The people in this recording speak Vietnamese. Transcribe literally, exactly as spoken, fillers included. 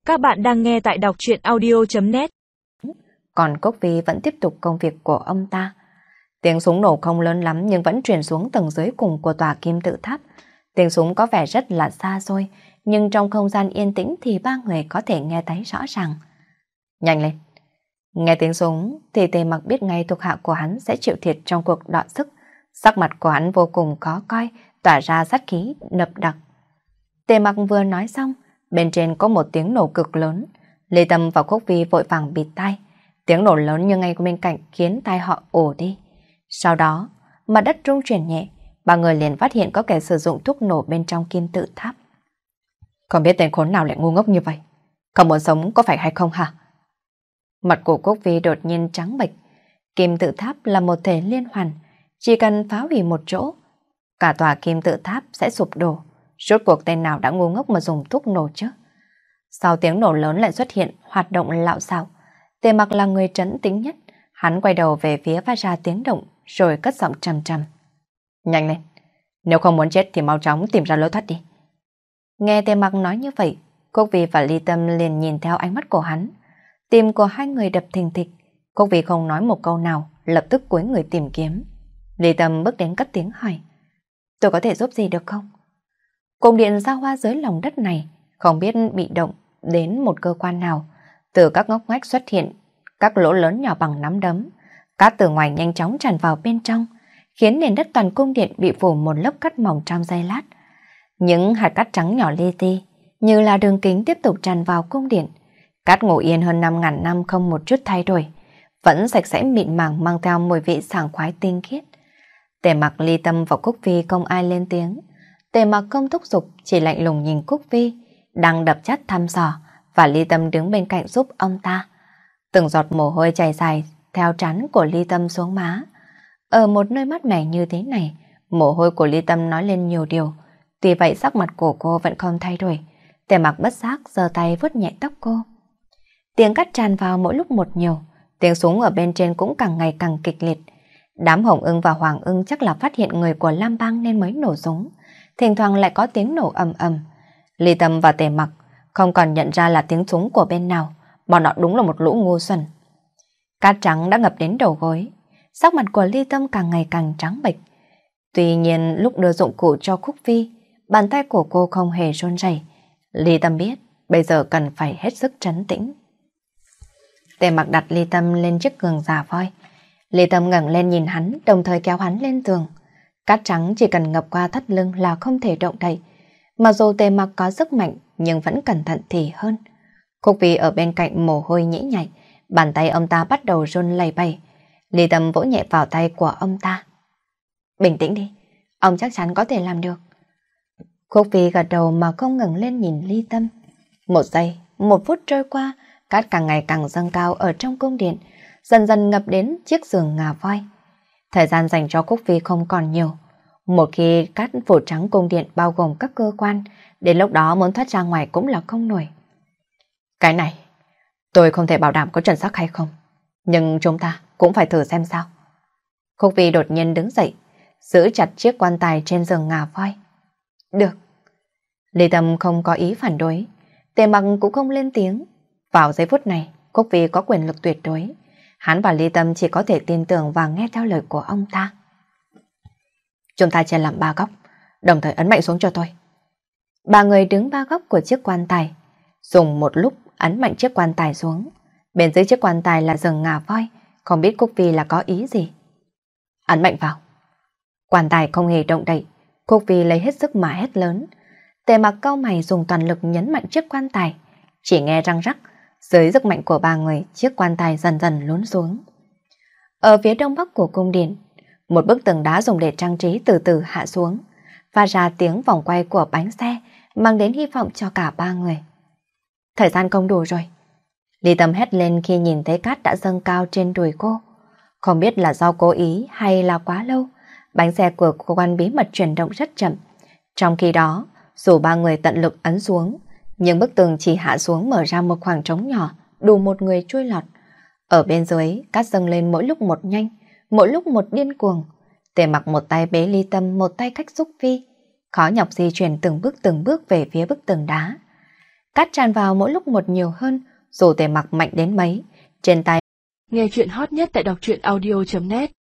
Các bạn đang nghe tại đọc truyện audio chấm net. Còn Cốc Vi vẫn tiếp tục công việc của ông ta. Tiếng súng nổ không lớn lắm nhưng vẫn truyền xuống tầng dưới cùng của tòa kim tự tháp. Tiếng súng có vẻ rất là xa xôi, nhưng trong không gian yên tĩnh thì ba người có thể nghe thấy rõ ràng. Nhanh lên! Nghe tiếng súng thì Tề Mặc biết ngay thuộc hạ của hắn sẽ chịu thiệt trong cuộc đọ sức. Sắc mặt của hắn vô cùng khó coi, tỏa ra sát khí nập đặc. Tề Mặc vừa nói xong, bên trên có một tiếng nổ cực lớn. Lê Tâm và Cốc Vi vội vàng bịt tai. Tiếng nổ lớn như ngay bên cạnh khiến tai họ ồ đi. Sau đó, mặt đất rung chuyển nhẹ, ba người liền phát hiện có kẻ sử dụng thuốc nổ bên trong kim tự tháp. Không biết tên khốn nào lại ngu ngốc như vậy. Không muốn sống có phải hay không hả? Mặt của Cốc Vi đột nhiên trắng bệch. Kim tự tháp là một thể liên hoàn, chỉ cần phá hủy một chỗ, cả tòa kim tự tháp sẽ sụp đổ. Rốt cuộc tên nào đã ngu ngốc mà dùng thuốc nổ chứ? Sau tiếng nổ lớn lại xuất hiện hoạt động lạo xạo. Tề Mặc là người trấn tĩnh nhất, hắn quay đầu về phía phát ra tiếng động rồi cất giọng trầm trầm. Nhanh lên, nếu không muốn chết thì mau chóng tìm ra lối thoát đi. Nghe Tề Mặc nói như vậy, Cốc Vi và Ly Tâm liền nhìn theo ánh mắt của hắn. Tim của hai người đập thình thịch. Cốc Vi không nói một câu nào, lập tức cúi người tìm kiếm. Ly Tâm bước đến cất tiếng hỏi: Tôi có thể giúp gì được không? Cung điện xa hoa dưới lòng đất này không biết bị động đến một cơ quan nào. Từ các ngóc ngách xuất hiện các lỗ lớn nhỏ bằng nắm đấm. Cát từ ngoài nhanh chóng tràn vào bên trong, khiến nền đất toàn cung điện bị phủ một lớp cát mỏng trong giây lát. Những hạt cát trắng nhỏ li ti như là đường kính tiếp tục tràn vào cung điện. Cát ngủ yên hơn năm ngàn năm không một chút thay đổi, vẫn sạch sẽ mịn màng, mang theo mùi vị sảng khoái tinh khiết. Tề Mặc, Ly Tâm và Cúc Vi không ai lên tiếng. Tề Mặc không thúc giục, chỉ lạnh lùng nhìn Cúc Vi đang đập chát thăm dò, và Ly Tâm đứng bên cạnh giúp ông ta. Từng giọt mồ hôi chảy dài theo trán của Ly Tâm xuống má. Ở một nơi mát mẻ như thế này, mồ hôi của Ly Tâm nói lên nhiều điều. Tuy vậy sắc mặt của cô vẫn không thay đổi. Tề Mặc bất giác giơ tay vuốt nhẹ tóc cô. Tiếng cát tràn vào mỗi lúc một nhiều, tiếng súng ở bên trên cũng càng ngày càng kịch liệt. Đám Hồng Ưng và Hoàng Ưng chắc là phát hiện người của Lam Bang nên mới nổ súng. Thỉnh thoảng lại có tiếng nổ ầm ầm. Ly Tâm và Tề Mặc không còn nhận ra là tiếng súng của bên nào, bọn họ đúng là một lũ ngu xuẩn. Cát trắng đã ngập đến đầu gối, sắc mặt của Ly Tâm càng ngày càng trắng bệch. Tuy nhiên lúc đưa dụng cụ cho Cúc Vi, bàn tay của cô không hề run rẩy. Ly Tâm biết bây giờ cần phải hết sức trấn tĩnh. Tề Mặc đặt Ly Tâm lên chiếc giường giả voi. Ly Tâm ngẩng lên nhìn hắn, đồng thời kéo hắn lên giường. Cát trắng chỉ cần ngập qua thắt lưng là không thể động đậy. Mặc dù Tề Mặc có sức mạnh nhưng vẫn cẩn thận thì hơn. Cúc Vi ở bên cạnh mồ hôi nhễ nhại, bàn tay ông ta bắt đầu run lẩy bẩy. Ly Tâm vỗ nhẹ vào tay của ông ta. Bình tĩnh đi, ông chắc chắn có thể làm được. Cúc Vi gật đầu mà không ngừng lên nhìn Ly Tâm. Một giây, một phút trôi qua, cát càng ngày càng dâng cao ở trong cung điện, dần dần ngập đến chiếc giường ngà voi. Thời gian dành cho Cúc Vi không còn nhiều. Một khi cát phủ trắng cung điện bao gồm các cơ quan, đến lúc đó muốn thoát ra ngoài cũng là không nổi. Cái này, tôi không thể bảo đảm có chuẩn xác hay không, nhưng chúng ta cũng phải thử xem sao. Cúc Vi đột nhiên đứng dậy, giữ chặt chiếc quan tài trên giường ngà voi. Được. Ly Tâm không có ý phản đối, Tề Mặc cũng không lên tiếng. Vào giây phút này, Cúc Vi có quyền lực tuyệt đối. Hắn và Ly Tâm chỉ có thể tin tưởng và nghe theo lời của ông ta. Chúng ta chia làm ba góc, đồng thời ấn mạnh xuống cho tôi. Ba người đứng ba góc của chiếc quan tài, dùng một lúc ấn mạnh chiếc quan tài xuống. Bên dưới chiếc quan tài là giường ngà voi, không biết Cúc Vi là có ý gì. Ấn mạnh vào. Quan tài không hề động đậy, Cúc Vi lấy hết sức mà hét lớn. Tề Mặc cau mày dùng toàn lực nhấn mạnh chiếc quan tài. Chỉ nghe răng rắc, dưới sức mạnh của ba người, chiếc quan tài dần dần lún xuống. Ở phía đông bắc của cung điện, một bức tường đá dùng để trang trí từ từ hạ xuống, và ra tiếng vòng quay của bánh xe, mang đến hy vọng cho cả ba người. Thời gian không đủ rồi. Ly Tâm hét lên khi nhìn thấy cát đã dâng cao trên đùi cô. Không biết là do cố ý hay là quá lâu, bánh xe của cô quan bí mật chuyển động rất chậm. Trong khi đó, dù ba người tận lực ấn xuống, nhưng bức tường chỉ hạ xuống mở ra một khoảng trống nhỏ, đủ một người chui lọt. Ở bên dưới, cát dâng lên mỗi lúc một nhanh, mỗi lúc một điên cuồng. Tề Mặc một tay bế Ly Tâm, một tay cách Cúc Vi, khó nhọc di chuyển từng bước từng bước về phía bức tường đá. cát tràn vào mỗi lúc một nhiều hơn, dù Tề Mặc mạnh đến mấy, trên tay. Nghe chuyện hot nhất tại đọc truyện audio chấm net